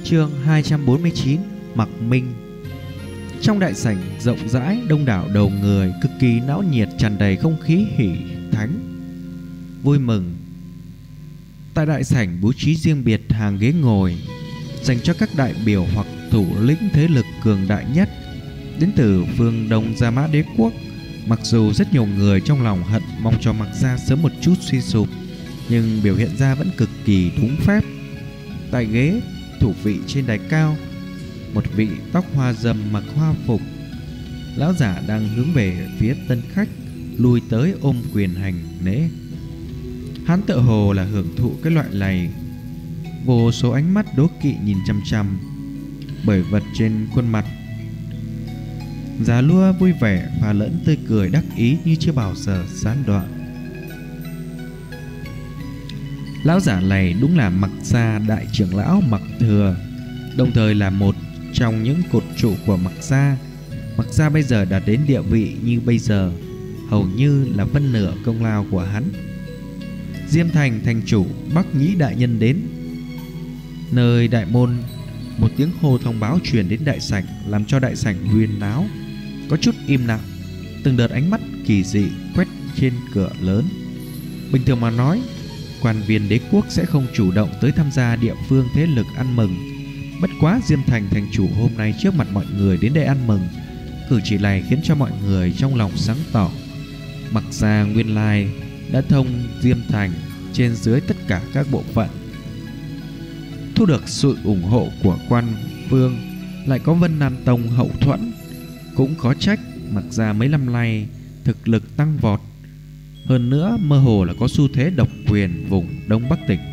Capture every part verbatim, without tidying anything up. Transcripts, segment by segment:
Chương hai trăm bốn mươi chín: Mặc Minh. Trong đại sảnh rộng rãi, đông đảo đầu người, cực kỳ náo nhiệt, tràn đầy không khí hỉ thánh vui mừng. Tại đại sảnh bố trí riêng biệt hàng ghế ngồi dành cho các đại biểu hoặc thủ lĩnh thế lực cường đại nhất đến từ phương Đông Gia Mã Đế quốc. Mặc dù rất nhiều người trong lòng hận mong cho Mặc Gia sớm một chút suy sụp, nhưng biểu hiện ra vẫn cực kỳ đúng phép. Tại ghế thủ vị trên đài cao, một vị tóc hoa râm mặc hoa phục lão giả đang hướng về phía tân khách lui tới ôm quyền hành lễ. Hắn tựa hồ là hưởng thụ cái loại này, vô số ánh mắt đố kỵ nhìn chăm chăm. Bởi vật trên khuôn mặt già lua vui vẻ và lẫn tươi cười đắc ý như chưa bao giờ gián đoạn. Lão giả này đúng là Mặc Gia đại trưởng lão Mặc Thừa, đồng thời là một trong những cột trụ của Mặc Gia. Mặc Gia bây giờ đạt đến địa vị như bây giờ, hầu như là phân nửa công lao của hắn. Diêm Thành thành chủ Bắc Nhĩ đại nhân đến. Nơi đại môn, một tiếng hô thông báo truyền đến đại sảnh, làm cho đại sảnh huyên náo, có chút im lặng. Từng đợt ánh mắt kỳ dị quét trên cửa lớn. Bình thường mà nói, quan viên đế quốc sẽ không chủ động tới tham gia địa phương thế lực ăn mừng. Bất quá Diêm Thành thành chủ hôm nay trước mặt mọi người đến đây ăn mừng, cử chỉ này khiến cho mọi người trong lòng sáng tỏ. Mặc ra nguyên lai đã thông Diêm Thành trên dưới tất cả các bộ phận, thu được sự ủng hộ của quan vương, lại có Vân Nam Tông hậu thuẫn. Cũng có trách Mặc ra mấy năm nay thực lực tăng vọt, hơn nữa mơ hồ là có xu thế độc quyền vùng Đông Bắc tỉnh.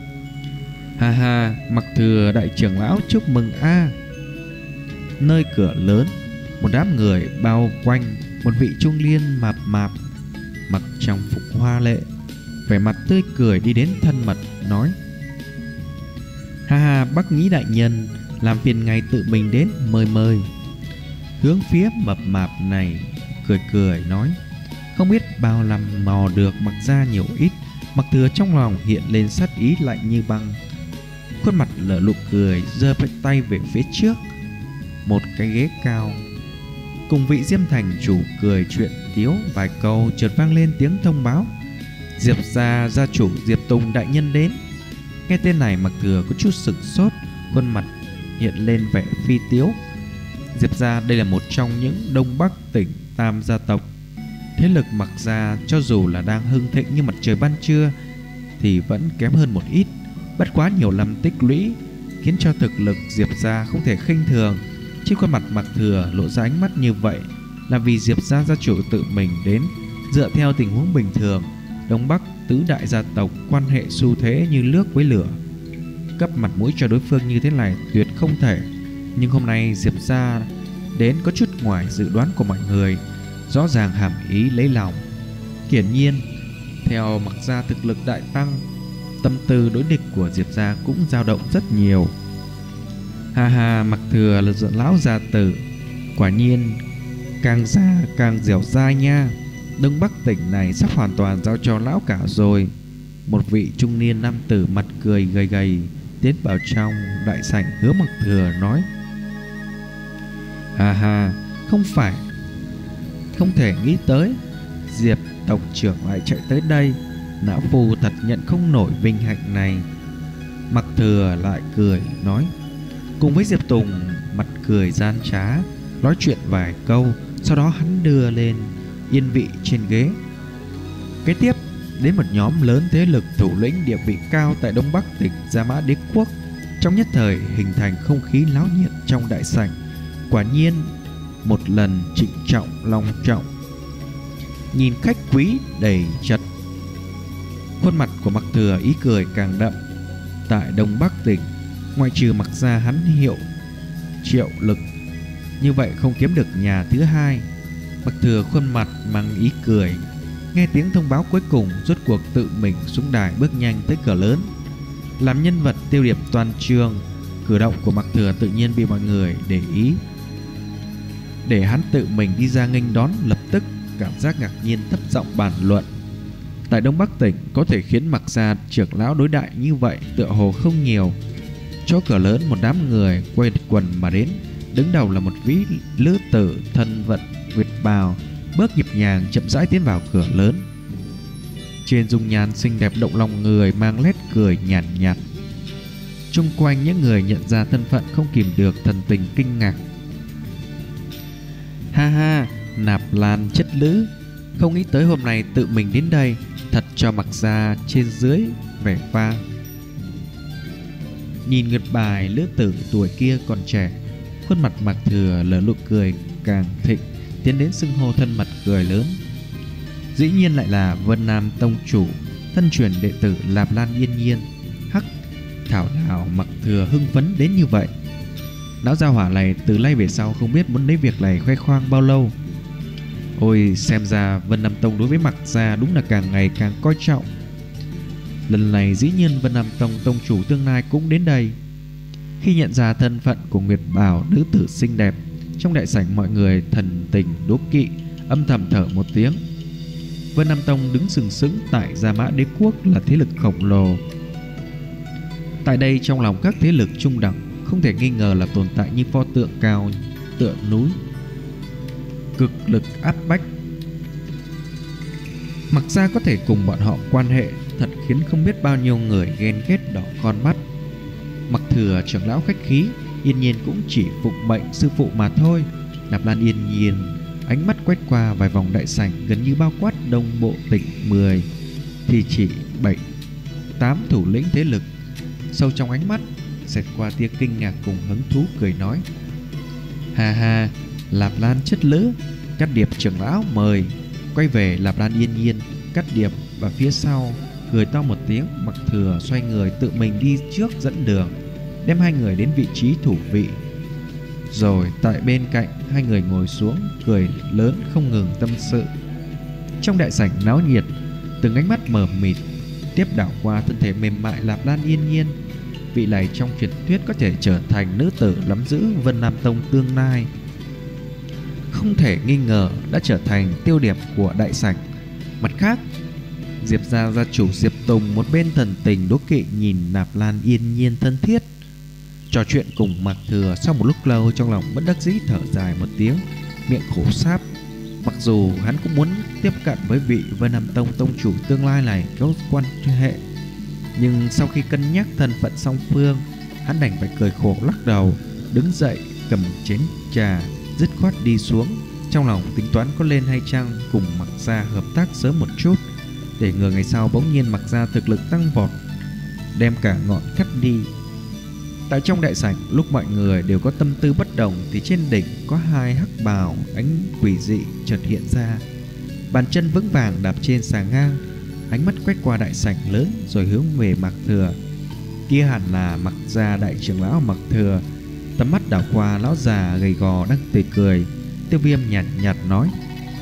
Ha ha, Mặc Thừa đại trưởng lão chúc mừng a. À. Nơi cửa lớn, một đám người bao quanh một vị trung niên mập mạp mặc trang phục hoa lệ, vẻ mặt tươi cười đi đến thân mật nói: Ha ha, Bắc Nhĩ đại nhân, làm phiền ngài tự mình đến mời mời. Hướng phía mập mạp này cười cười nói: Không biết bao năm mò được Mặc ra nhiều ít. Mặc Thừa trong lòng hiện lên sát ý lạnh như băng, khuôn mặt lở lụ cười, giơ tay về phía trước một cái ghế cao. Cùng vị Diêm Thành chủ cười chuyện tiếu vài câu, chợt vang lên tiếng thông báo: Diệp gia gia chủ Diệp Tùng đại nhân đến. Nghe tên này, Mặc Thừa có chút sửng sốt, khuôn mặt hiện lên vẻ phi tiếu. Diệp gia đây là một trong những Đông Bắc tỉnh tam gia tộc. Thế lực Mặc gia cho dù là đang hưng thịnh như mặt trời ban trưa thì vẫn kém hơn một ít. Bất quá nhiều năm tích lũy khiến cho thực lực Diệp gia không thể khinh thường. Trên khuôn mặt Mặc Thừa lộ ra ánh mắt như vậy là vì Diệp gia gia chủ tự mình đến. Dựa theo tình huống bình thường, Đông Bắc tứ đại gia tộc quan hệ xu thế như nước với lửa, cấp mặt mũi cho đối phương như thế này tuyệt không thể. Nhưng hôm nay Diệp gia đến có chút ngoài dự đoán của mọi người, rõ ràng hàm ý lấy lòng. Hiển nhiên, theo Mặc gia thực lực đại tăng, tâm tư đối địch của Diệp gia cũng dao động rất nhiều. Ha ha, Mặc Thừa là dựa lão gia tử, quả nhiên càng già càng dẻo dai nha. Đông Bắc tỉnh này sắp hoàn toàn giao cho lão cả rồi. Một vị trung niên nam tử mặt cười gầy gầy tiến vào trong đại sảnh, hứa Mặc Thừa nói: Ha ha, không phải, không thể nghĩ tới Diệp tộc trưởng lại chạy tới đây. Lão phu thật nhận không nổi vinh hạnh này. Mặc Thừa lại cười nói, cùng với Diệp Tùng mặt cười gian trá nói chuyện vài câu, sau đó hắn đưa lên yên vị trên ghế. Kế tiếp đến một nhóm lớn thế lực thủ lĩnh địa vị cao tại Đông Bắc tỉnh Gia Mã Đế quốc. Trong nhất thời hình thành không khí náo nhiệt trong đại sảnh. Quả nhiên một lần trịnh trọng long trọng, nhìn khách quý đầy chật. Khuôn mặt của Mặc Thừa ý cười càng đậm. Tại Đông Bắc tỉnh, ngoại trừ Mặc gia hắn hiệu triệu lực như vậy không kiếm được nhà thứ hai. Mặc Thừa khuôn mặt mang ý cười. Nghe tiếng thông báo cuối cùng, rốt cuộc tự mình xuống đài bước nhanh tới cửa lớn. Làm nhân vật tiêu điểm toàn trường, cử động của Mặc Thừa tự nhiên bị mọi người để ý. Để hắn tự mình đi ra nghênh đón, lập tức cảm giác ngạc nhiên thấp giọng bàn luận. Tại Đông Bắc tỉnh có thể khiến Mặc gia trưởng lão đối đại như vậy tựa hồ không nhiều. chỗ cửa lớn, một đám người quây quần mà đến. Đứng đầu là một vị lữ tử thân vận Nguyệt bào, bước nhịp nhàng chậm rãi tiến vào cửa lớn. Trên dung nhan xinh đẹp động lòng người, mang nét cười nhàn nhạt, nhạt. Chung quanh những người nhận ra thân phận không kìm được thần tình kinh ngạc. Ha ha, Nạp Lan chất lữ, không nghĩ tới hôm nay tự mình đến đây, thật cho Mặc Gia trên dưới vẻ vang. Nhìn Nguyệt bài lữ tử tuổi kia còn trẻ, khuôn mặt Mặc Thừa lở nụ cười càng thịnh, tiến đến xưng hô thân mật cười lớn. Dĩ nhiên lại là Vân Nam tông chủ, thân truyền đệ tử Nạp Lan Yên Nhiên. Hắc, thảo nào Mặc Thừa hưng phấn đến như vậy. Lão gia hỏa này từ nay về sau không biết muốn lấy việc này khoe khoang bao lâu. Ôi, xem ra Vân Nam Tông đối với Mặc Gia đúng là càng ngày càng coi trọng. Lần này dĩ nhiên Vân Nam Tông tông chủ tương lai cũng đến đây. Khi nhận ra thân phận của Nguyệt Bảo nữ tử xinh đẹp, trong đại sảnh mọi người thần tình đố kỵ, âm thầm thở một tiếng. Vân Nam Tông đứng sừng sững tại Gia Mã Đế Quốc là thế lực khổng lồ. Tại đây trong lòng các thế lực trung đẳng không thể nghi ngờ là tồn tại như pho tượng cao tựa núi, cực lực áp bách. Mặc ra có thể cùng bọn họ quan hệ thật khiến không biết bao nhiêu người ghen ghét đỏ con mắt. Mặc Thừa trưởng lão khách khí, Yên Nhiên cũng chỉ phụng mệnh sư phụ mà thôi. Nạp Lan Yên Nhiên ánh mắt quét qua vài vòng đại sảnh gần như bao quát đông bộ tỉnh mười thì chỉ bảy tám thủ lĩnh thế lực. Sâu trong ánh mắt xẹt qua tia kinh ngạc cùng hứng thú, cười nói: ha ha, Nạp Lan chất lữ, Cát Điệp trưởng lão mời. Quay về Nạp Lan Yên Nhiên, Cát Điệp và phía sau cười to một tiếng. Mặc Thừa xoay người tự mình đi trước dẫn đường, đem hai người đến vị trí thủ vị. Rồi tại bên cạnh hai người ngồi xuống, cười lớn không ngừng tâm sự. Trong đại sảnh náo nhiệt, từng ánh mắt mờ mịt tiếp đảo qua thân thể mềm mại Nạp Lan Yên Nhiên. Vị này trong truyền thuyết có thể trở thành nữ tử nắm giữ Vân Nam Tông tương lai, không thể nghi ngờ đã trở thành tiêu điểm của đại sảnh. Mặt khác, Diệp gia gia chủ Diệp Tùng một bên thần tình đố kỵ nhìn Nạp Lan Yên Nhiên thân thiết trò chuyện cùng Mặc Thừa. Sau một lúc lâu, trong lòng bất đắc dĩ thở dài một tiếng, miệng khổ sáp. Mặc dù hắn cũng muốn tiếp cận với vị Vân Nam Tông tông chủ tương lai này có quan hệ, nhưng sau khi cân nhắc thân phận song phương, hắn đành phải cười khổ lắc đầu, đứng dậy cầm chén trà dứt khoát đi xuống. Trong lòng tính toán có lên hay chăng cùng Mặc Gia hợp tác sớm một chút, để ngừa ngày sau bỗng nhiên Mặc Gia thực lực tăng vọt, đem cả ngọn cắt đi. Tại trong đại sảnh, lúc mọi người đều có tâm tư bất đồng, thì trên đỉnh có hai hắc bào ánh quỷ dị chợt hiện ra, bàn chân vững vàng đạp trên sàng ngang, ánh mắt quét qua đại sảnh lớn rồi hướng về Mặc Thừa. Kia hẳn là Mặc Gia đại trưởng lão Mặc Thừa. Tầm mắt đảo qua lão già gầy gò đang tươi cười. Tiêu Viêm nhạt nhạt nói: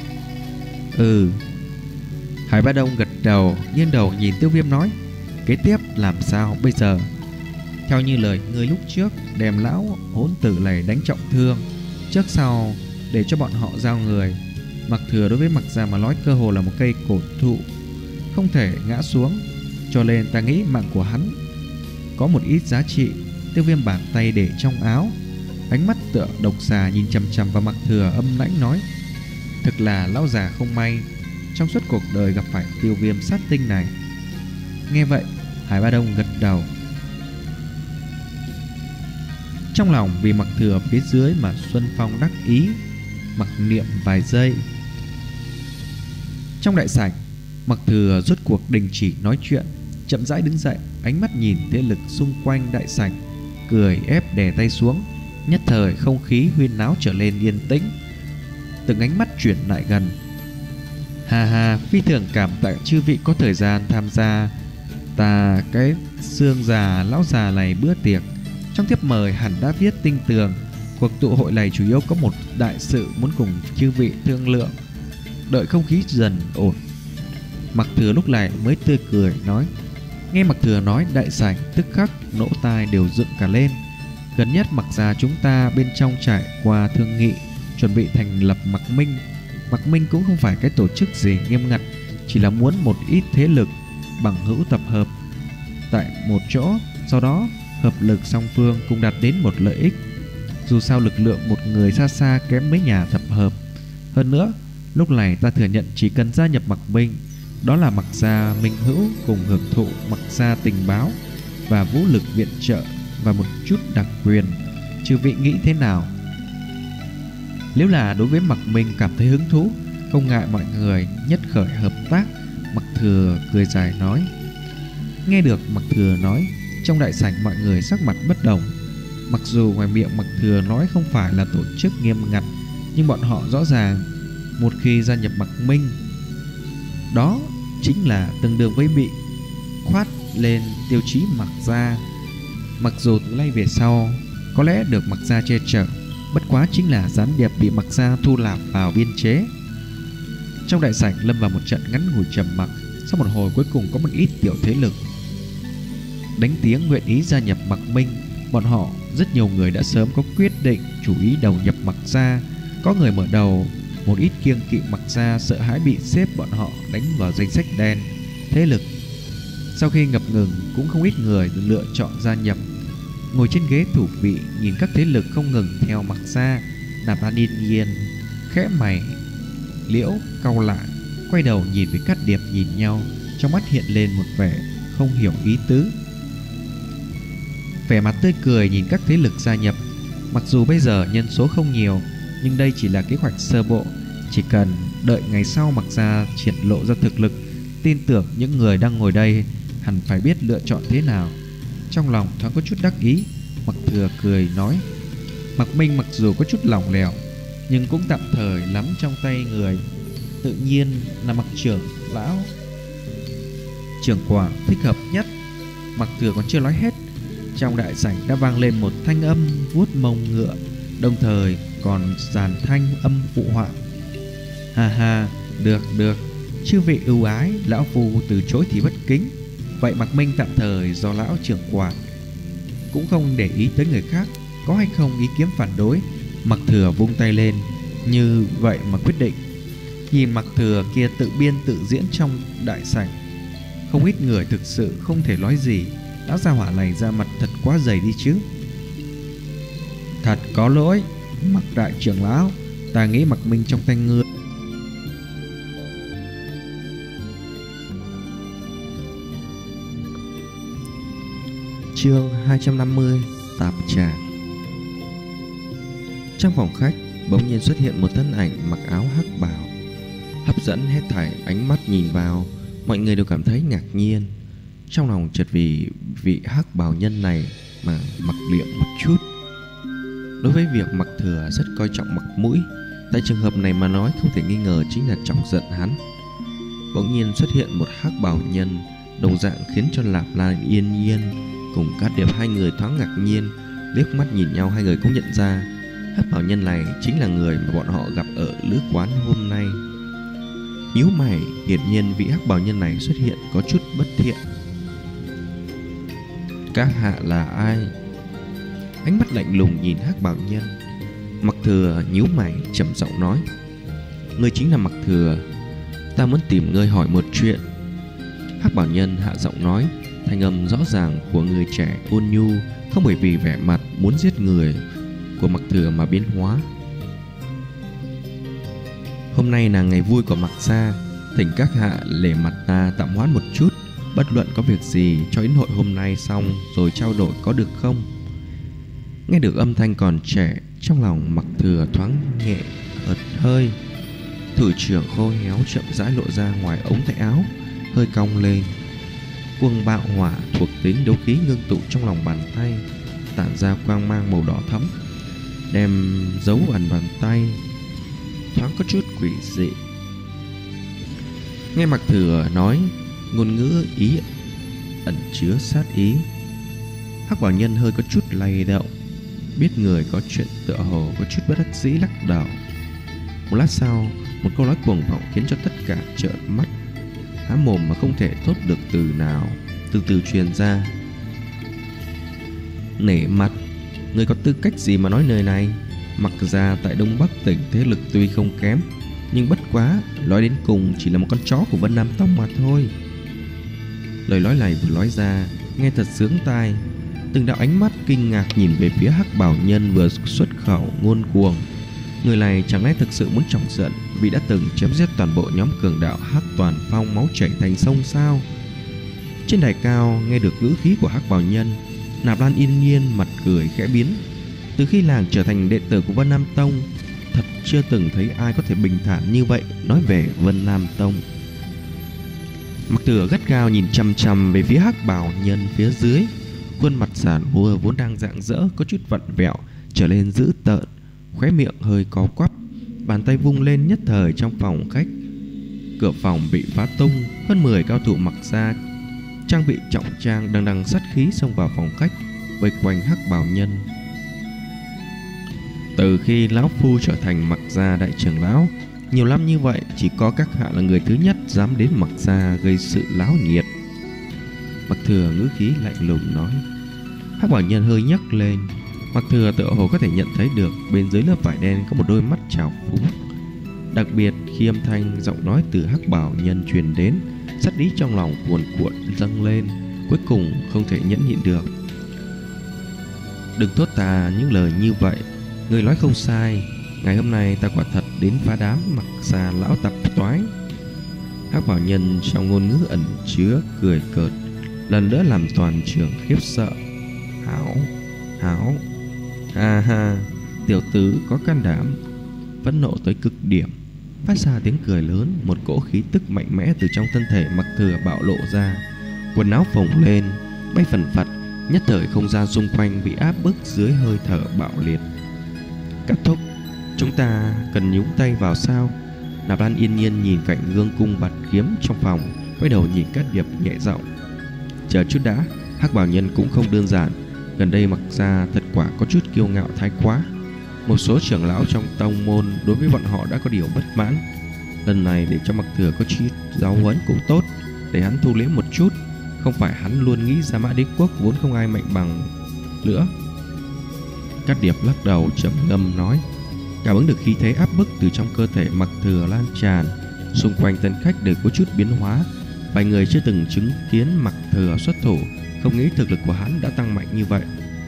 Ừ. Hải Ba Đông gật đầu, nghiêng đầu nhìn Tiêu Viêm nói: Kế tiếp làm sao bây giờ? Theo như lời ngươi lúc trước, đem lão hỗn tử này đánh trọng thương, trước sau để cho bọn họ giao người. Mặc Thừa đối với Mặc Gia mà nói cơ hồ là một cây cổ thụ, không thể ngã xuống, cho nên ta nghĩ mạng của hắn có một ít giá trị. Tiêu Viêm bàn tay để trong áo, ánh mắt tựa độc xà nhìn chằm chằm vào Mặc Thừa, âm lãnh nói: Thực là lão già không may, trong suốt cuộc đời gặp phải Tiêu Viêm sát tinh này. Nghe vậy, Hải Ba Đông gật đầu, trong lòng vì Mặc Thừa phía dưới mà Xuân Phong đắc ý, mặc niệm vài giây. Trong đại sảnh, Mặc Thừa rốt cuộc đình chỉ nói chuyện, chậm rãi đứng dậy, ánh mắt nhìn thế lực xung quanh đại sảnh, cười ép đè tay xuống. Nhất thời không khí huyên náo trở lên yên tĩnh, từng ánh mắt chuyển lại gần. Hà hà, phi thường cảm tạ chư vị có thời gian tham gia ta cái xương già lão già này bữa tiệc. Trong thiếp mời hẳn đã viết tinh tường, cuộc tụ hội này chủ yếu có một đại sự muốn cùng chư vị thương lượng. Đợi không khí dần ổn, Mặc Thừa lúc này mới tươi cười nói. Nghe Mặc Thừa nói, đại sảnh tức khắc nỗ tai đều dựng cả lên. Gần nhất Mặc Gia chúng ta bên trong trải qua thương nghị, chuẩn bị thành lập Mặc Minh. Mặc Minh cũng không phải cái tổ chức gì nghiêm ngặt, chỉ là muốn một ít thế lực bằng hữu tập hợp tại một chỗ, sau đó hợp lực song phương cùng đạt đến một lợi ích. Dù sao lực lượng một người xa xa kém mấy nhà thập hợp. Hơn nữa, lúc này ta thừa nhận chỉ cần gia nhập Mặc Minh, đó là Mặc gia minh hữu cùng hưởng thụ Mặc gia tình báo và vũ lực viện trợ và một chút đặc quyền. Chư vị nghĩ thế nào? Nếu là đối với Mặc Minh cảm thấy hứng thú, không ngại mọi người nhất khởi hợp tác, Mặc Thừa cười dài nói. Nghe được Mặc Thừa nói, trong đại sảnh mọi người sắc mặt bất đồng. Mặc dù ngoài miệng Mặc Thừa nói không phải là tổ chức nghiêm ngặt, nhưng bọn họ rõ ràng một khi gia nhập Mặc Minh, đó chính là tương đương với bị khoát lên tiêu chí Mặc gia. Mặc dù từ nay về sau có lẽ được Mặc gia che chở, bất quá chính là gián điệp bị Mặc gia thu nạp vào biên chế. Trong đại sảnh lâm vào một trận ngắn ngủi trầm mặc. Sau một hồi cuối cùng có một ít tiểu thế lực đánh tiếng nguyện ý gia nhập Mặc Minh. Bọn họ rất nhiều người đã sớm có quyết định chủ ý đầu nhập Mặc gia. Có người mở đầu một ít kiêng kỵ Mặc gia, sợ hãi bị xếp bọn họ đánh vào danh sách đen thế lực. Sau khi ngập ngừng, cũng không ít người lựa chọn gia nhập. Ngồi trên ghế thủ vị nhìn các thế lực không ngừng theo Mặc gia, Nạp Lan yên nhiên khẽ mày liễu cau lại, quay đầu nhìn với Cát Điệp nhìn nhau, trong mắt hiện lên một vẻ không hiểu ý tứ. Vẻ mặt tươi cười nhìn các thế lực gia nhập. Mặc dù bây giờ nhân số không nhiều, nhưng đây chỉ là kế hoạch sơ bộ. Chỉ cần đợi ngày sau Mặc gia triển lộ ra thực lực, tin tưởng những người đang ngồi đây hẳn phải biết lựa chọn thế nào. Trong lòng thoáng có chút đắc ý, Mặc Thừa cười nói. Mặc Minh mặc dù có chút lỏng lẻo, nhưng cũng tạm thời lắm trong tay người, tự nhiên là Mặc trưởng lão trưởng quản thích hợp nhất. Mặc Thừa còn chưa nói hết, trong đại sảnh đã vang lên một thanh âm vuốt mông ngựa, đồng thời còn dàn thanh âm phụ họa. Ha ha, được được, chư vị ưu ái, lão phu từ chối thì bất kính. Vậy Mặc Minh tạm thời do lão trưởng quản, cũng không để ý tới người khác có hay không ý kiến phản đối. Mặc Thừa vung tay lên, như vậy mà quyết định. Nhìn Mặc Thừa kia tự biên tự diễn trong đại sảnh, không ít người thực sự không thể nói gì. Lão gia hỏa này ra mặt thật quá dày đi chứ. Thật có lỗi, Mặc đại trưởng lão, ta nghĩ Mặc Minh trong tay ngươi. Chương hai trăm năm mươi, Tạp trà. Trong phòng khách bỗng nhiên xuất hiện một thân ảnh mặc áo hắc bào, hấp dẫn hết thảy ánh mắt nhìn vào. Mọi người đều cảm thấy ngạc nhiên, trong lòng chợt vì vị hắc bào nhân này mà mặc liệm một chút. Đối với việc Mặc Thừa rất coi trọng mặt mũi, tại trường hợp này mà nói không thể nghi ngờ chính là chọc giận hắn. Bỗng nhiên xuất hiện một hắc bào nhân đồng dạng khiến cho Nạp Lan yên nhiên cùng Cát Điệp hai người thoáng ngạc nhiên, liếc mắt nhìn nhau. Hai người cũng nhận ra hắc bào nhân này chính là người mà bọn họ gặp ở lữ quán hôm nay. Nhíu mày, hiển nhiên vị hắc bào nhân này xuất hiện có chút bất thiện. Các hạ là ai? Ánh mắt lạnh lùng nhìn hắc bào nhân. Mặc Thừa nhíu mày trầm giọng nói. Ngươi chính là Mặc Thừa, ta muốn tìm ngươi hỏi một chuyện. Hắc bào nhân hạ giọng nói, thanh âm rõ ràng của người trẻ ôn nhu, không bởi vì vẻ mặt muốn giết người của Mặc Thừa mà biến hóa. Hôm nay là ngày vui của Mặc gia, thỉnh các hạ lề mặt ta tạm hoãn một chút, bất luận có việc gì cho yến hội hôm nay xong rồi trao đổi có được không? Nghe được âm thanh còn trẻ, trong lòng Mặc Thừa thoáng nhẹ ợt hơi. Thủ trưởng khô héo chậm rãi lộ ra ngoài ống tay áo, hơi cong lên. Cuồng bạo hỏa thuộc tính đấu khí ngưng tụ trong lòng bàn tay, tản ra quang mang màu đỏ thẫm, đem dấu ẩn bàn tay, thoáng có chút quỷ dị. Nghe Mặc Thừa nói, ngôn ngữ ý ẩn chứa sát ý. Hắc bảo nhân hơi có chút lay động, biết người có chuyện tựa hồ có chút bất đắc dĩ lắc đầu. Một lát sau, một câu nói cuồng vọng khiến cho tất cả trợn mắt há mồm mà không thể thốt được từ nào, từ từ truyền ra. Nể mặt, người có tư cách gì mà nói lời này? Mặc ra tại Đông Bắc tỉnh thế lực tuy không kém, nhưng bất quá nói đến cùng chỉ là một con chó của Vân Nam Tông mà thôi. Lời nói này vừa nói ra nghe thật sướng tai. Từng đạo ánh mắt kinh ngạc nhìn về phía Hắc Bảo Nhân vừa xuất khẩu ngôn cuồng. Người này chẳng lẽ thực sự muốn chọc giận vì đã từng chém giết toàn bộ nhóm cường đạo Hắc Toàn Phong, máu chảy thành sông sao? Trên đài cao nghe được ngữ khí của Hắc Bảo Nhân, Nạp Lan yên nhiên mặt cười khẽ biến. Từ khi làng trở thành đệ tử của Vân Nam Tông, thật chưa từng thấy ai có thể bình thản như vậy nói về Vân Nam Tông. Mặc Thừa gắt gao nhìn chằm chằm về phía Hắc Bảo Nhân phía dưới. Khuôn mặt giàn mua vốn đang rạng rỡ có chút vặn vẹo trở lên dữ tợn, khóe miệng hơi có quắp, bàn tay vung lên nhất thời trong phòng khách. Cửa phòng bị phá tung, hơn mười cao thủ mặc ra trang bị trọng trang đằng đằng sát khí xông vào phòng khách, vây quanh Hắc Bảo Nhân. Từ khi lão phu trở thành Mặc Gia đại trưởng lão, nhiều năm như vậy chỉ có các hạ là người thứ nhất dám đến Mặc Gia gây sự láo nhiệt. Mặc Thừa ngữ khí lạnh lùng nói. Hắc Bảo Nhân hơi nhấc lên. Mặc Thừa tựa hồ có thể nhận thấy được bên dưới lớp vải đen có một đôi mắt trào phúng. Đặc biệt khi âm thanh giọng nói từ Hắc Bảo Nhân truyền đến, sát ý trong lòng cuồn cuộn dâng lên, cuối cùng không thể nhẫn nhịn được. Đừng thốt ta những lời như vậy, người nói không sai. Ngày hôm nay ta quả thật đến phá đám Mặc Gia lão tạp toái. Hắc Bảo Nhân trong ngôn ngữ ẩn chứa cười cợt, lần nữa làm toàn trường khiếp sợ. Hảo, hảo, ha ha, tiểu tử có can đảm. Phẫn nộ tới cực điểm, phát ra tiếng cười lớn. Một cỗ khí tức mạnh mẽ từ trong thân thể Mặc Thừa bạo lộ ra, quần áo phồng lên, bay phần phật. Nhất thời không gian xung quanh bị áp bức dưới hơi thở bạo liệt. Cát thúc, chúng ta cần nhúng tay vào sao? Nạp Lan yên nhiên nhìn cạnh gương cung bạt kiếm trong phòng, quay đầu nhìn Cát Điệp nhẹ giọng. Chờ chút đã, Hắc Bảo Nhân cũng không đơn giản. Gần đây Mặc Gia thật quả có chút kiêu ngạo thái quá. Một số trưởng lão trong tông môn đối với bọn họ đã có điều bất mãn. Lần này để cho Mặc Thừa có chút giáo huấn cũng tốt, để hắn thu liễm một chút. Không phải hắn luôn nghĩ Gia Mã Đế quốc vốn không ai mạnh bằng nữa. Cát Điệp lắc đầu trầm ngâm nói. Cảm ứng được khí thế áp bức từ trong cơ thể Mặc Thừa lan tràn, xung quanh tân khách đều có chút biến hóa. Vài người chưa từng chứng kiến Mặc Thừa xuất thủ, không nghĩ thực lực của hắn đã tăng mạnh như vậy.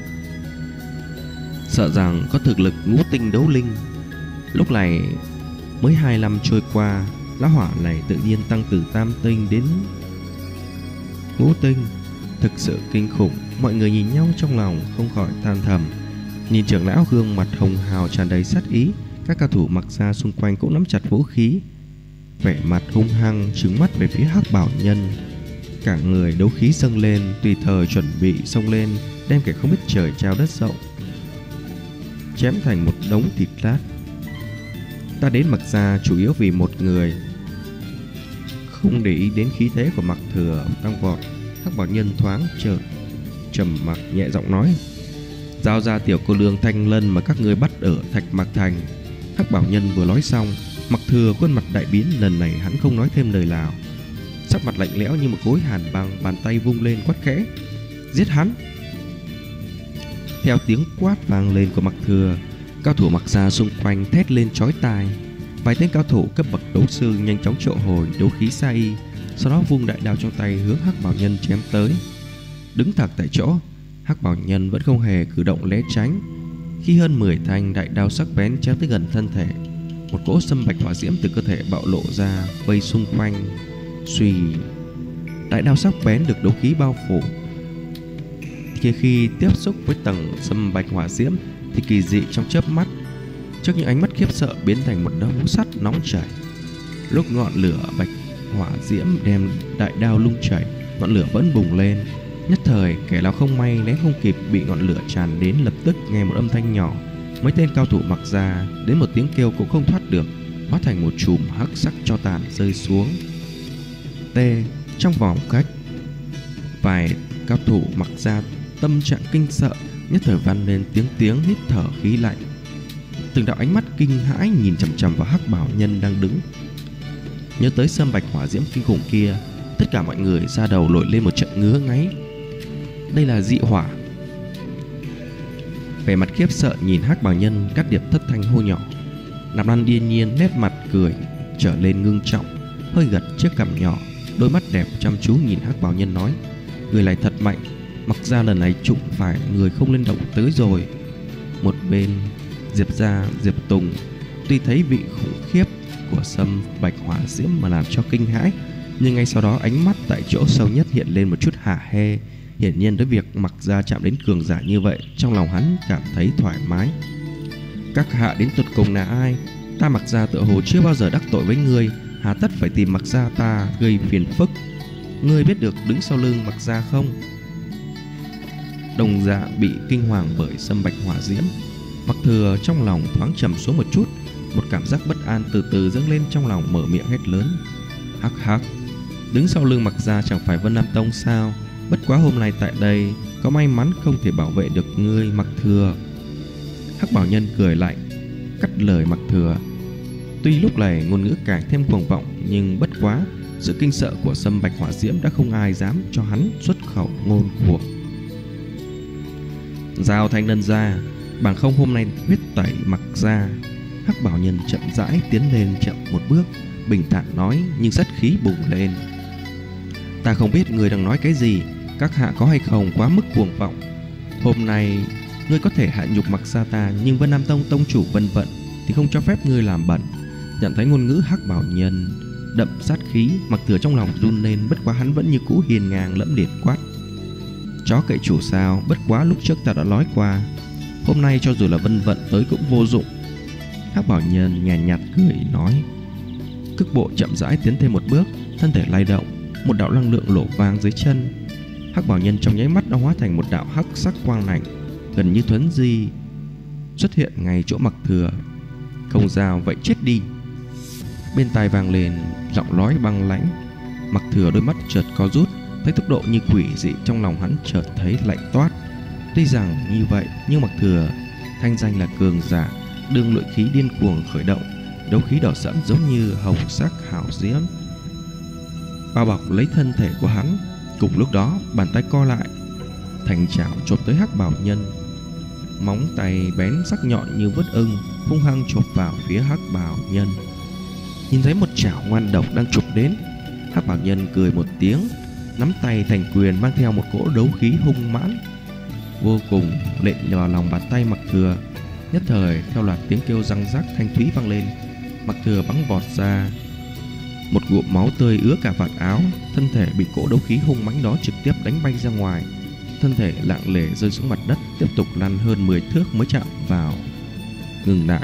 Sợ rằng có thực lực ngũ tinh đấu linh. Lúc này mới hai năm trôi qua, lão hỏa này tự nhiên tăng từ tam tinh đến ngũ tinh, thực sự kinh khủng. Mọi người nhìn nhau trong lòng không khỏi than thầm. Nhìn trưởng lão gương mặt hồng hào tràn đầy sát ý, các cao thủ Mặc Gia xung quanh cũng nắm chặt vũ khí, vẻ mặt hung hăng trừng mắt về phía Hắc Bảo Nhân. Cả người đấu khí dâng lên, tùy thời chuẩn bị xông lên, đem kẻ không biết trời trao đất rộng chém thành một đống thịt lát. Ta đến Mặc Gia chủ yếu vì một người. Không để ý đến khí thế của Mặc Thừa tăng vọt, Hắc Bảo Nhân thoáng chợt trầm mặc nhẹ giọng nói. Giao ra tiểu cô lương Thanh Lân mà các ngươi bắt ở Thạch Mạc Thành. Hắc Bảo Nhân vừa nói xong, Mặc Thừa khuôn mặt đại biến. Lần này hắn không nói thêm lời nào, sắc mặt lạnh lẽo như một khối hàn băng, bàn tay vung lên quát khẽ. Giết hắn! Theo tiếng quát vang lên của Mặc Thừa, cao thủ Mặc Gia xung quanh thét lên chói tai. Vài tên cao thủ cấp bậc đấu sư nhanh chóng triệu hồi đấu khí sa y, sau đó vung đại đao trong tay hướng Hắc Bảo Nhân chém tới. Đứng thẳng tại chỗ, Hắc Bảo Nhân vẫn không hề cử động né tránh. Khi hơn mười thanh đại đao sắc bén chém tới gần thân thể, một cỗ sâm bạch hỏa diễm từ cơ thể bạo lộ ra, vây xung quanh. Suy, đại đao sắc bén được đấu khí bao phủ. Khi khi tiếp xúc với tầng sâm bạch hỏa diễm thì kỳ dị trong chớp mắt, trước những ánh mắt khiếp sợ biến thành một đống sắt nóng chảy. Lúc ngọn lửa bạch hỏa diễm đem đại đao lung chảy, ngọn lửa vẫn bùng lên. Nhất thời kẻ nào không may né không kịp bị ngọn lửa tràn đến, lập tức nghe một âm thanh nhỏ. Mấy tên cao thủ Mặc Gia đến một tiếng kêu cũng không thoát được, hóa thành một chùm hắc sắc tro tàn rơi xuống. T trong vòng khách, vài cao thủ Mặc Gia tâm trạng kinh sợ, nhất thời vang lên tiếng tiếng hít thở khí lạnh. Từng đạo ánh mắt kinh hãi nhìn chằm chằm vào Hắc Bảo Nhân đang đứng. Nhớ tới sâm bạch hỏa diễm kinh khủng kia, tất cả mọi người da đầu nổi lên một trận ngứa ngáy. Đây là dị hỏa. Vẻ mặt khiếp sợ nhìn Hắc Bảo Nhân, Cát Điệp thất thanh hô nhỏ. Nạp Lan điên nhiên nét mặt cười trở lên ngưng trọng, hơi gật chiếc cằm nhỏ, đôi mắt đẹp chăm chú nhìn Hắc Bảo Nhân nói. Người này thật mạnh, Mặc ra lần này trụng phải người không lên động tới rồi. Một bên Diệp gia Diệp Tùng tuy thấy vị khủng khiếp của sâm bạch hỏa diễm mà làm cho kinh hãi, nhưng ngay sau đó ánh mắt tại chỗ sâu nhất hiện lên một chút hả hê. Hiển nhiên đối việc Mặc gia chạm đến cường giả như vậy, trong lòng hắn cảm thấy thoải mái. Các hạ đến tột cùng là ai? Ta Mặc gia tựa hồ chưa bao giờ đắc tội với ngươi, hà tất phải tìm Mặc gia ta gây phiền phức? Ngươi biết được đứng sau lưng Mặc gia không? Đồng Dạ bị kinh hoàng bởi sâm bạch hỏa diễm. Mặc Thừa trong lòng thoáng trầm xuống một chút, một cảm giác bất an từ từ dâng lên trong lòng, mở miệng hét lớn: hắc hắc, đứng sau lưng Mặc gia chẳng phải Vân Nam Tông sao? Bất quá hôm nay tại đây có may mắn không thể bảo vệ được ngươi, Mặc Thừa. Hắc Bảo Nhân cười lạnh cắt lời Mặc Thừa. Tuy lúc này ngôn ngữ càng thêm cuồng vọng, nhưng bất quá sự kinh sợ của sâm bạch hỏa diễm đã không ai dám cho hắn xuất khẩu ngôn cuồng. Giao thanh nân ra, bằng không hôm nay huyết tẩy Mặc gia. Hắc Bảo Nhân chậm rãi tiến lên chậm một bước, bình thản nói, nhưng sát khí bùng lên: ta không biết người đang nói cái gì, các hạ có hay không quá mức cuồng vọng. Hôm nay ngươi có thể hạ nhục Mặc gia ta, nhưng Vân Nam Tông tông chủ Vân Vận thì không cho phép ngươi làm bẩn. Nhận thấy ngôn ngữ Hắc Bảo Nhân đậm sát khí, Mặc Thừa trong lòng run lên, bất quá hắn vẫn như cũ hiền ngang lẫm liệt quát: chó cậy chủ sao? Bất quá lúc trước ta đã nói qua, hôm nay cho dù là Vân Vận tới cũng vô dụng. Hắc Bảo Nhân nhàn nhạt, nhạt cười nói. Cước bộ chậm rãi tiến thêm một bước, thân thể lay động, một đạo năng lượng nổ vang dưới chân. Hắc Bảo Nhân trong nháy mắt đã hóa thành một đạo hắc sắc quang lạnh, gần như thuấn di xuất hiện ngay chỗ Mặc Thừa. Không giao vậy chết đi. Bên tai vang lên giọng nói băng lãnh. Mặc Thừa đôi mắt chợt co rút, thấy tốc độ như quỷ dị, trong lòng hắn chợt thấy lạnh toát. Tuy rằng như vậy nhưng Mặc Thừa thanh danh là cường giả, đương nội khí điên cuồng khởi động, đấu khí đỏ sẫm giống như hồng sắc hảo diễm bao bọc lấy thân thể của hắn. Cùng lúc đó bàn tay co lại, thành chảo chộp tới Hắc Bảo Nhân. Móng tay bén sắc nhọn như vớt ưng hung hăng chộp vào phía Hắc Bảo Nhân. Nhìn thấy một chảo ngoan độc đang chụp đến, Hắc Bảo Nhân cười một tiếng, nắm tay thành quyền mang theo một cỗ đấu khí hung mãnh vô cùng lệnh vào lòng bàn tay Mặc Thừa. Nhất thời theo loạt tiếng kêu răng rắc thanh thúy vang lên, Mặc Thừa bắn vọt ra, một ngụm máu tươi ứa cả vạt áo, thân thể bị cỗ đấu khí hung mãnh đó trực tiếp đánh bay ra ngoài, thân thể lặng lẽ rơi xuống mặt đất, tiếp tục lăn hơn mười thước mới chạm vào ngừng lại.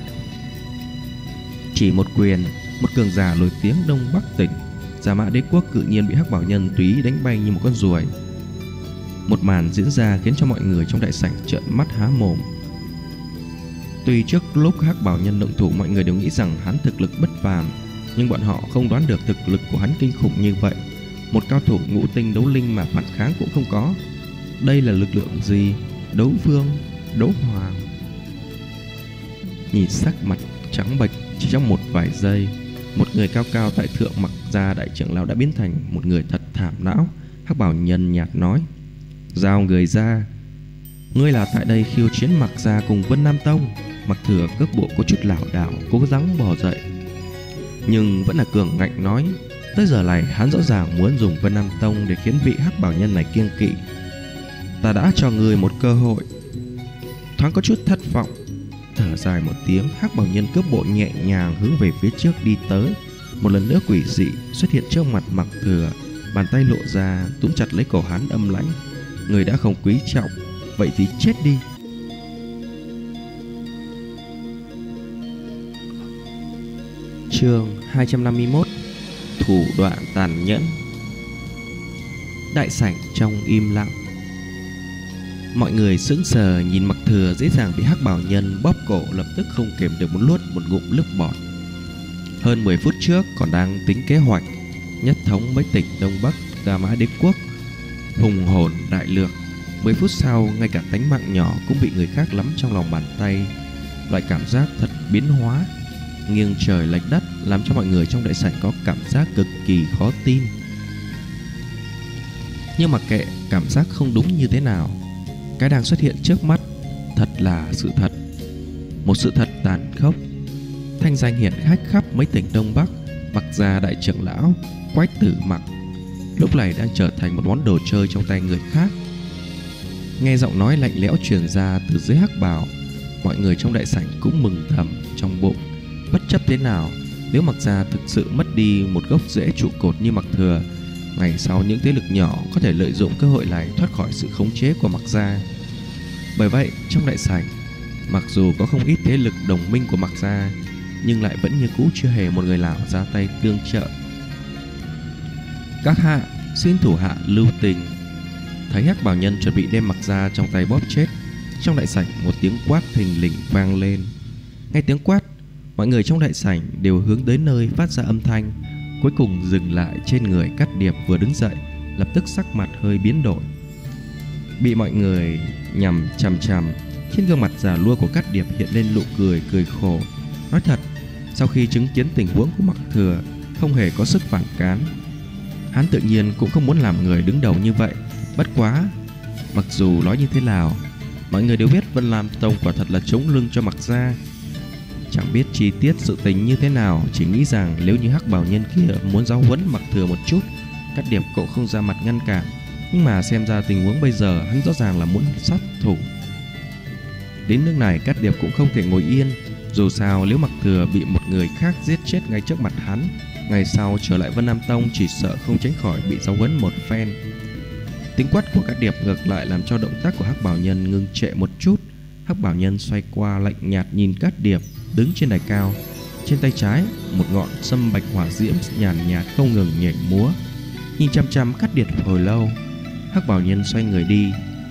Chỉ một quyền, một cường giả nổi tiếng Đông Bắc tỉnh Giả Mã Đế Quốc cự nhiên bị Hắc Bảo Nhân tùy ý đánh bay như một con ruồi. Một màn diễn ra khiến cho mọi người trong đại sảnh trợn mắt há mồm. Tuy trước lúc Hắc Bảo Nhân động thủ mọi người đều nghĩ rằng hắn thực lực bất phàm, nhưng bọn họ không đoán được thực lực của hắn kinh khủng như vậy. Một cao thủ ngũ tinh đấu linh mà phản kháng cũng không có. Đây là lực lượng gì? Đấu vương, đấu hoàng. Nhìn sắc mặt trắng bệch, chỉ trong một vài giây, một người cao cao tại thượng Mặc gia đại trưởng lão đã biến thành một người thật thảm não. Hắc Bảo Nhân nhạt nói: giao người ra. Ngươi là tại đây khiêu chiến Mặc gia cùng Vân Nam Tông. Mặc Thừa cước bộ có chút lảo đảo, cố gắng bò dậy, nhưng vẫn là cường ngạnh nói. Tới giờ này hắn rõ ràng muốn dùng Vân Nam Tông để khiến vị Hắc Bảo Nhân này kiêng kỵ. Ta đã cho ngươi một cơ hội. Thoáng có chút thất vọng, thở dài một tiếng, Hắc Bảo Nhân cước bộ nhẹ nhàng hướng về phía trước đi tới. Một lần nữa quỷ dị xuất hiện trước mặt Mặc Thừa, bàn tay lộ ra túm chặt lấy cổ hắn âm lãnh. Người đã không quý trọng, vậy thì chết đi. Chương hai trăm năm mươi mốt. Thủ đoạn tàn nhẫn. Đại sảnh trong im lặng, mọi người sững sờ nhìn Mặc Thừa dễ dàng bị Hắc Bảo Nhân bóp cổ, lập tức không kềm được một luốt một ngụm nước bọt. Hơn mười phút trước còn đang tính kế hoạch nhất thống mấy tỉnh Đông Bắc Giả Mã Đế Quốc, hùng hồn đại lược, mười phút sau ngay cả tánh mạng nhỏ cũng bị người khác nắm trong lòng bàn tay. Loại cảm giác thật biến hóa, nghiêng trời lệch đất, làm cho mọi người trong đại sảnh có cảm giác cực kỳ khó tin. Nhưng mặc kệ cảm giác không đúng như thế nào, cái đang xuất hiện trước mắt thật là sự thật, một sự thật tàn khốc. Thanh danh hiển hách khắp mấy tỉnh Đông Bắc, Mặc gia đại trưởng lão Quách Tử Mặc lúc này đang trở thành một món đồ chơi trong tay người khác. Nghe giọng nói lạnh lẽo truyền ra từ dưới hắc bào, mọi người trong đại sảnh cũng mừng thầm trong bụng. Bất chấp thế nào, nếu Mặc Gia thực sự mất đi một gốc rễ trụ cột như Mặc Thừa, ngày sau những thế lực nhỏ có thể lợi dụng cơ hội này thoát khỏi sự khống chế của Mặc Gia. Bởi vậy, trong đại sảnh, mặc dù có không ít thế lực đồng minh của Mặc Gia, nhưng lại vẫn như cũ chưa hề một người nào ra tay tương trợ. Các hạ, xin thủ hạ lưu tình. Thấy hắc bào nhân chuẩn bị đem Mặc Gia trong tay bóp chết, trong đại sảnh một tiếng quát thình lình vang lên. Nghe tiếng quát, mọi người trong đại sảnh đều hướng tới nơi phát ra âm thanh, cuối cùng dừng lại trên người Cát Điệp vừa đứng dậy, lập tức sắc mặt hơi biến đổi. Bị mọi người nhằm chằm chằm, trên gương mặt già nua của Cát Điệp hiện lên nụ cười cười khổ. Nói thật, sau khi chứng kiến tình huống của Mặc Thừa không hề có sức phản kháng, hắn tự nhiên cũng không muốn làm người đứng đầu như vậy. Bất quá, mặc dù nói như thế nào, mọi người đều biết Vân Lam Tông quả thật là chống lưng cho Mặc Gia. Chẳng biết chi tiết sự tình như thế nào, chỉ nghĩ rằng nếu như hắc bào nhân kia muốn giáo huấn Mặc Thừa một chút, Cát Điệp cũng không ra mặt ngăn cản. Nhưng mà xem ra tình huống bây giờ, hắn rõ ràng là muốn sát thủ. Đến nước này, Cát Điệp cũng không thể ngồi yên. Dù sao, nếu Mặc Thừa bị một người khác giết chết ngay trước mặt hắn, ngày sau trở lại Vân Nam Tông chỉ sợ không tránh khỏi bị giáo huấn một phen. Tiếng quát của Cát Điệp ngược lại làm cho động tác của hắc bảo nhân ngưng trệ một chút. Hắc bảo nhân xoay qua lạnh nhạt nhìn Cát Điệp đứng trên đài cao, trên tay trái một ngọn sâm bạch hỏa diễm nhàn nhạt, nhạt không ngừng nhảy múa. Nhìn chăm chăm Cát Điệp hồi lâu, hắc bảo nhân xoay người đi.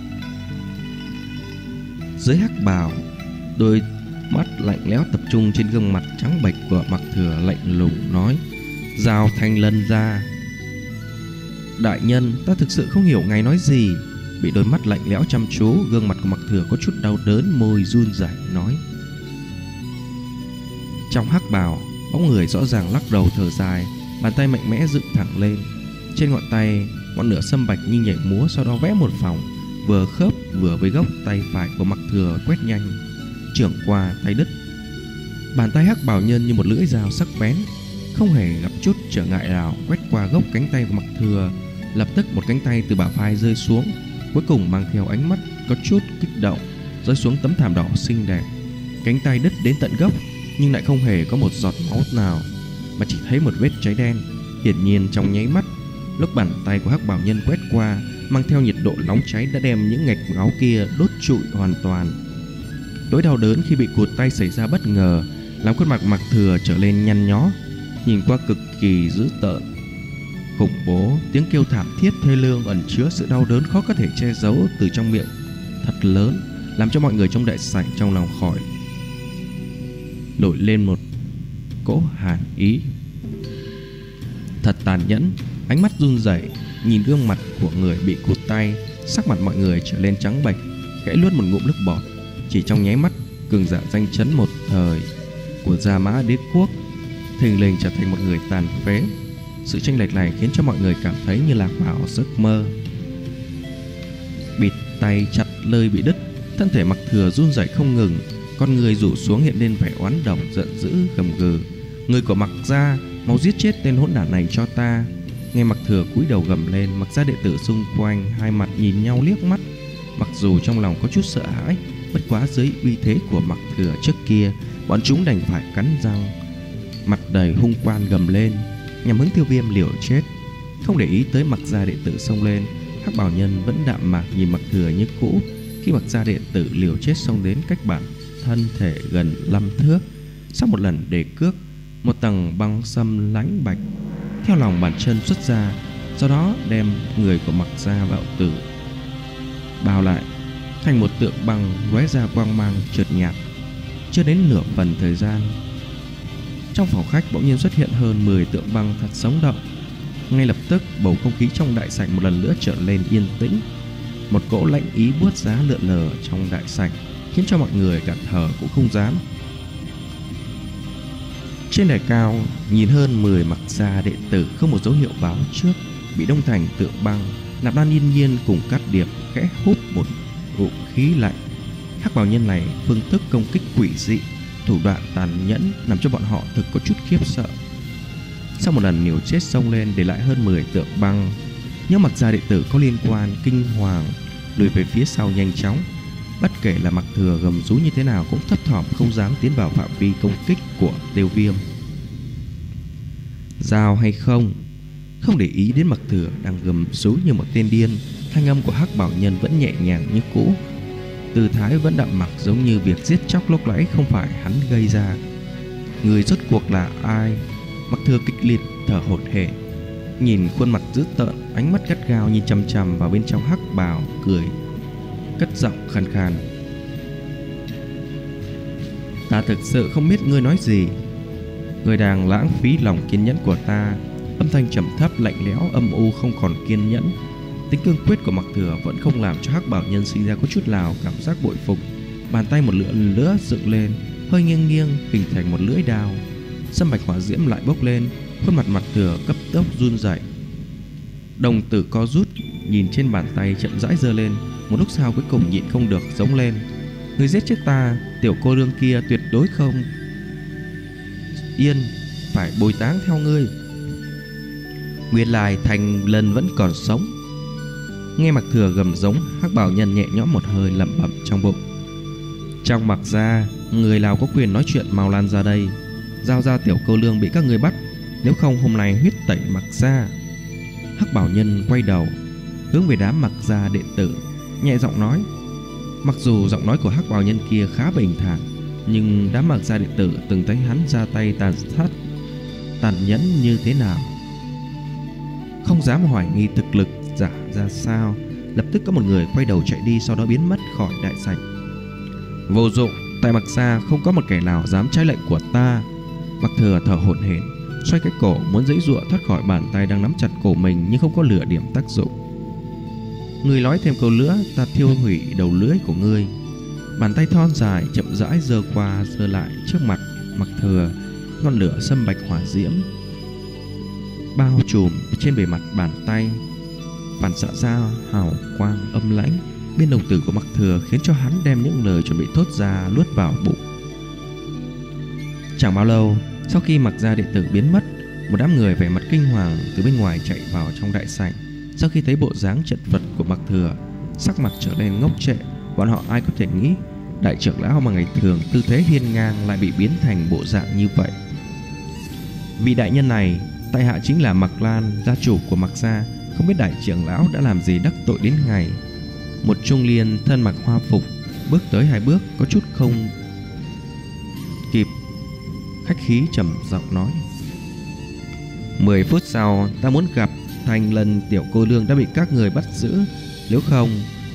Dưới hắc bào, đôi mắt lạnh lẽo tập trung trên gương mặt trắng bệch của Mặc Thừa, lạnh lùng nói: "Giao Thanh Lân ra." Đại nhân, ta thực sự không hiểu ngài nói gì. Bị đôi mắt lạnh lẽo chăm chú, gương mặt của Mặc Thừa có chút đau đớn, môi run rẩy nói. Trong hắc bào, bóng người rõ ràng lắc đầu thở dài, bàn tay mạnh mẽ dựng thẳng lên. Trên ngón tay, ngọn lửa sâm bạch như nhảy múa, sau đó vẽ một vòng, vừa khớp vừa với gốc tay phải của Mặc Thừa quét nhanh, chưởng qua tay đứt. Bàn tay hắc bào nhân như một lưỡi dao sắc bén, không hề gặp chút trở ngại nào quét qua gốc cánh tay của Mặc Thừa. Lập tức một cánh tay từ bả vai rơi xuống, cuối cùng mang theo ánh mắt có chút kích động, rơi xuống tấm thảm đỏ xinh đẹp. Cánh tay đứt đến tận gốc, nhưng lại không hề có một giọt máu nào, mà chỉ thấy một vết cháy đen. Hiển nhiên trong nháy mắt, lúc bàn tay của hắc bảo nhân quét qua, mang theo nhiệt độ nóng cháy đã đem những ngạch máu kia đốt trụi hoàn toàn. Nỗi đau đớn khi bị cụt tay xảy ra bất ngờ, làm khuôn mặt Mặc Thừa trở lên nhăn nhó, nhìn qua cực kỳ dữ tợn, khủng bố. Tiếng kêu thảm thiết thê lương ẩn chứa sự đau đớn khó có thể che giấu từ trong miệng thật lớn, làm cho mọi người trong đại sảnh trong lòng khỏi nổi lên một cỗ hàn ý. Thật tàn nhẫn. Ánh mắt run rẩy nhìn gương mặt của người bị cụt tay, sắc mặt mọi người trở lên trắng bệch, khẽ luốt một ngụm nước bọt. Chỉ trong nháy mắt, cường giả danh chấn một thời của Gia Mã Đế quốc thình lình trở thành một người tàn phế. Sự chênh lệch này khiến cho mọi người cảm thấy như lạc vào giấc mơ. Bịt tay chặt lơi bị đứt, thân thể Mặc Thừa run rẩy không ngừng, con người rủ xuống hiện lên vẻ oán độc giận dữ gầm gừ: "Người của Mặc Gia, mau giết chết tên hỗn đản này cho ta!" Nghe Mặc Thừa cúi đầu gầm lên, Mặc Gia đệ tử xung quanh hai mặt nhìn nhau liếc mắt. Mặc dù trong lòng có chút sợ hãi, bất quá dưới uy thế của Mặc Thừa trước kia, bọn chúng đành phải cắn răng, mặt đầy hung quan gầm lên, nhằm hướng Tiêu Viêm liều chết. Không để ý tới Mặc Gia đệ tử xông lên, hắc bảo nhân vẫn đạm mạc nhìn Mặc Thừa như cũ. Khi Mặc Gia đệ tử liều chết xông đến cách bản thân thể gần năm thước, sau một lần đề cước, một tầng băng sâm lãnh bạch theo lòng bàn chân xuất ra, sau đó đem người của Mặc Gia vào tử bao lại thành một tượng băng lóe ra quang mang chợt nhạt. Chưa đến nửa phần thời gian, trong phòng khách bỗng nhiên xuất hiện hơn mười tượng băng thật sống động. Ngay lập tức bầu không khí trong đại sảnh một lần nữa trở lên yên tĩnh. Một cỗ lạnh ý buốt giá lượn lờ trong đại sảnh, khiến cho mọi người cả thở cũng không dám. Trên đài cao, nhìn hơn mười Mặc Gia đệ tử không một dấu hiệu báo trước, bị đông thành tượng băng. Nạp Lan Yên Nhiên cùng Cát Điệp khẽ hút một ngụm khí lạnh. Hắc bào nhân này phương thức công kích quỷ dị, thủ đoạn tàn nhẫn, làm cho bọn họ thực có chút khiếp sợ. Sau một lần liều chết xông lên để lại hơn mười tượng băng, những Mặc Gia đệ tử có liên quan kinh hoàng lùi về phía sau nhanh chóng. Bất kể là Mặc Thừa gầm rú như thế nào cũng thấp thỏm không dám tiến vào phạm vi công kích của Tiêu Viêm. Giao hay không? Không để ý đến Mặc Thừa đang gầm rú như một tên điên, thanh âm của Hắc Bảo Nhân vẫn nhẹ nhàng như cũ. Tư thái vẫn đạm mặc, giống như việc giết chóc lúc nãy không phải hắn gây ra. Người rốt cuộc là ai? Mặc Thừa kịch liệt thở hổn hển, nhìn khuôn mặt dữ tợn, ánh mắt gắt gao nhìn chằm chằm vào bên trong hắc bào, cười cất giọng khàn khàn: ta thực sự không biết ngươi nói gì. Ngươi đang lãng phí lòng kiên nhẫn của ta. Âm thanh trầm thấp lạnh lẽo âm u không còn kiên nhẫn. Tính cương quyết của Mặc Thừa vẫn không làm cho Hắc Bảo Nhân sinh ra có chút nào cảm giác bội phục. Bàn tay một lượn lửa dựng lên, hơi nghiêng nghiêng hình thành một lưỡi đao. Sâm bạch hỏa diễm lại bốc lên, khuôn mặt Mặc Thừa cấp tốc run rẩy. Đồng tử co rút, nhìn trên bàn tay chậm rãi giơ lên. Một lúc sau cuối cùng nhịn không được giống lên: ngươi giết chết ta, tiểu cô nương kia tuyệt đối không yên, phải bồi táng theo ngươi. Nguyên lai Thành Lân vẫn còn sống. Nghe Mặc Thừa gầm giống, Hắc Bảo Nhân nhẹ nhõm một hơi lẩm bẩm trong bụng: trong Mặc gia, người nào có quyền nói chuyện mau lan ra đây, giao ra tiểu cô nương bị các ngươi bắt, nếu không hôm nay huyết tẩy Mặc gia. Hắc Bảo Nhân quay đầu hướng về đám Mặc gia đệ tử, nhẹ giọng nói. Mặc dù giọng nói của Hắc Bảo Nhân kia khá bình thản, nhưng đám Mặc gia đệ tử từng thấy hắn ra tay tàn sát tàn nhẫn như thế nào, không dám hoài nghi thực lực giả ra sao. Lập tức có một người quay đầu chạy đi, sau đó biến mất khỏi đại sảnh. Vô dụng, tại Mặc gia không có một kẻ nào dám trái lệnh của ta. Mặc Thừa thở hổn hển, xoay cái cổ muốn giãy giụa thoát khỏi bàn tay đang nắm chặt cổ mình, nhưng không có lửa điểm tác dụng. Ngươi nói thêm câu nữa, ta thiêu hủy đầu lưỡi của ngươi. Bàn tay thon dài chậm rãi giơ qua giơ lại trước mặt Mặc Thừa, ngọn lửa sâm bạch hỏa diễm bao trùm trên bề mặt bàn tay, phản xạ ra hào quang âm lãnh bên đồng tử của Mặc Thừa, khiến cho hắn đem những lời chuẩn bị thốt ra luốt vào bụng. Chẳng bao lâu sau khi Mặc gia đệ tử biến mất, một đám người vẻ mặt kinh hoàng từ bên ngoài chạy vào trong đại sảnh. Sau khi thấy bộ dáng chật vật của Mặc Thừa, sắc mặt trở nên ngốc trệ. Bọn họ ai có thể nghĩ đại trưởng lão mà ngày thường tư thế hiên ngang lại bị biến thành bộ dạng như vậy. Vị đại nhân này, tại hạ chính là Mặc Lan, gia chủ của Mặc gia. Không biết đại trưởng lão đã làm gì đắc tội đến ngài. Một trung niên thân mặc hoa phục bước tới hai bước, có chút không kịp khách khí trầm giọng nói: Mười phút sau ta muốn gặp Thành Lân tiểu cô nương đã bị các người bắt giữ, nếu không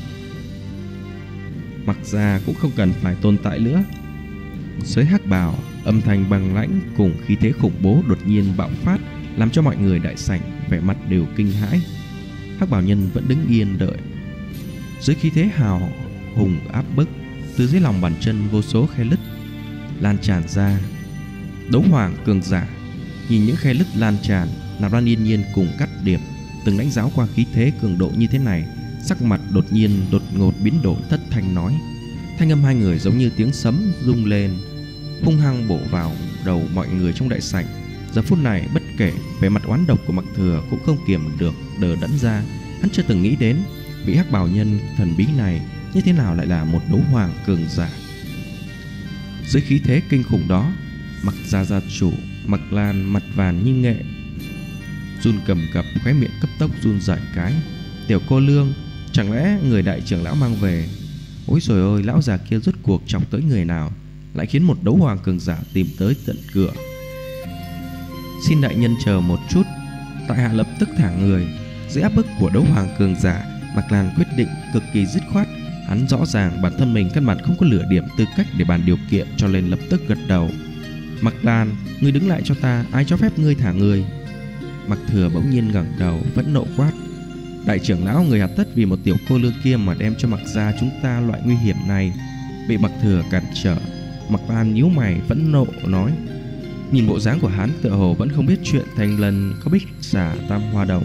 Mặc gia cũng không cần phải tồn tại nữa. Dưới hắc bào, âm thanh băng lãnh cùng khí thế khủng bố đột nhiên bạo phát, làm cho mọi người đại sảnh vẻ mặt đều kinh hãi. Hắc Bảo Nhân vẫn đứng yên đợi. Dưới khí thế hào hùng áp bức, từ dưới lòng bàn chân vô số khe lứt lan tràn ra. Đấu hoàng cường giả nhìn những khe lứt lan tràn, Nạp Lan Yên Nhiên cùng Cát Điệp từng đánh giáo qua khí thế cường độ như thế này, sắc mặt đột nhiên đột ngột biến đổi, thất thanh nói. Thanh âm hai người giống như tiếng sấm rung lên, hung hăng bổ vào đầu mọi người trong đại sảnh. Giờ phút này bất kể về mặt oán độc của Mặc Thừa cũng không kiềm được đờ đẫn ra. Hắn chưa từng nghĩ đến vị hắc bào nhân thần bí này như thế nào lại là một đấu hoàng cường giả. Dưới khí thế kinh khủng đó, Mặc gia gia chủ Mặc Lan mặt vàng như nghệ, run cầm cập, khóe miệng cấp tốc run rẩy cái. Tiểu cô nương, chẳng lẽ người đại trưởng lão mang về? Ôi trời ơi, lão già kia rốt cuộc chọc tới người nào, lại khiến một đấu hoàng cường giả tìm tới tận cửa. Xin đại nhân chờ một chút, tại hạ lập tức thả người. Dưới áp bức của đấu hoàng cường giả, Mặc Lan quyết định cực kỳ dứt khoát. Hắn rõ ràng bản thân mình căn bản không có lửa điểm tư cách để bàn điều kiện, cho nên lập tức gật đầu. Mặc Lan, ngươi đứng lại cho ta, ai cho phép ngươi thả người? Mặc Thừa bỗng nhiên ngẩng đầu, vẫn nộ quát. Đại trưởng lão, người hà tất vì một tiểu cô nương kia mà đem cho Mặc gia chúng ta loại nguy hiểm này. Bị Mặc Thừa cản trở, Mặc Lan nhíu mày vẫn nộ nói. Nhìn bộ dáng của hắn tựa hồ vẫn không biết chuyện Thành Lân có bích xả tam hoa đồng.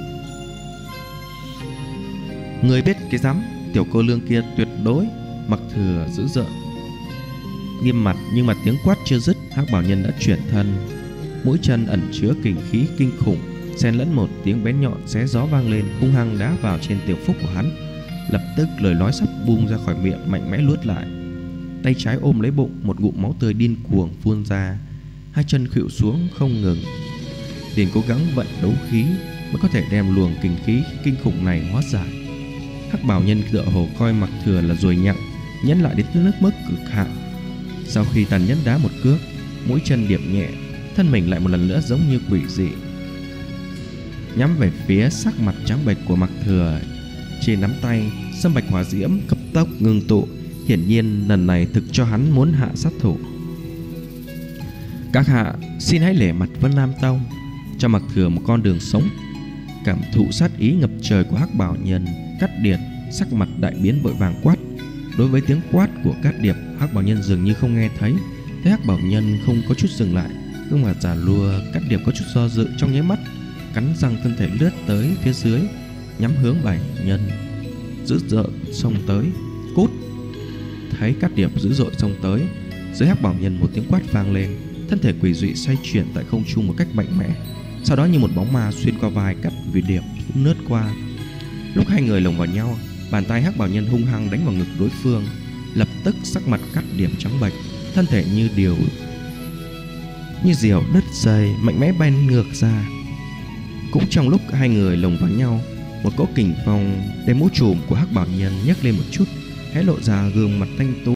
Người biết cái rắm, tiểu cô nương kia tuyệt đối. Mặc Thừa dữ dợn nghiêm mặt, nhưng mà tiếng quát chưa dứt, hắc bảo nhân đã chuyển thân. Mũi chân ẩn chứa kình khí kinh khủng, xen lẫn một tiếng bén nhọn xé gió vang lên, hung hăng đá vào trên tiểu phúc của hắn. Lập tức lời nói sắp bung ra khỏi miệng mạnh mẽ luốt lại. Tay trái ôm lấy bụng, một ngụm máu tươi điên cuồng phun ra. Hai chân khuỵu xuống không ngừng. Liền cố gắng vận đấu khí mới có thể đem luồng kinh khí kinh khủng này hóa giải. Hắc bào nhân tựa hồ coi Mặc Thừa là ruồi nhặng, nhẫn lại đến nước mức cực hạn. Sau khi tàn nhẫn đá một cước, mũi chân điểm nhẹ, thân mình lại một lần nữa giống như quỷ dị, nhắm về phía sắc mặt trắng bệch của Mặc Thừa. Trên nắm tay, sâm bạch hỏa diễm cấp tốc ngưng tụ, hiển nhiên lần này thực cho hắn muốn hạ sát thủ. Các hạ, xin hãy lễ mặt Vân Nam Tông, cho Mặc Thừa một con đường sống. Cảm thụ sát ý ngập trời của Hắc Bảo Nhân, Cát Điệp sắc mặt đại biến vội vàng quát. Đối với tiếng quát của Cát Điệp, Hắc Bảo Nhân dường như không nghe thấy. Thấy Hắc Bảo Nhân không có chút dừng lại, gương mặt già lua, Cát Điệp có chút do dự, trong nháy mắt cắn răng thân thể lướt tới phía dưới, nhắm hướng Bảy Nhân, dữ dội xông tới. Cút! Thấy Cát Điệp dữ dội xông tới, dưới Hắc Bảo Nhân một tiếng quát vang lên, thân thể quỷ dị xoay chuyển tại không trung một cách mạnh mẽ, sau đó như một bóng ma xuyên qua vai Cát Điệp cũng lướt qua. Lúc hai người lồng vào nhau, bàn tay Hắc Bảo Nhân hung hăng đánh vào ngực đối phương. Lập tức sắc mặt Cát Điệp trắng bệch, thân thể như điều như diều đứt dây mạnh mẽ bay ngược ra. Cũng trong lúc hai người lồng vào nhau, một cỗ kình phong đem mũ trùm của Hắc Bảo Nhân nhấc lên một chút, hé lộ ra gương mặt thanh tú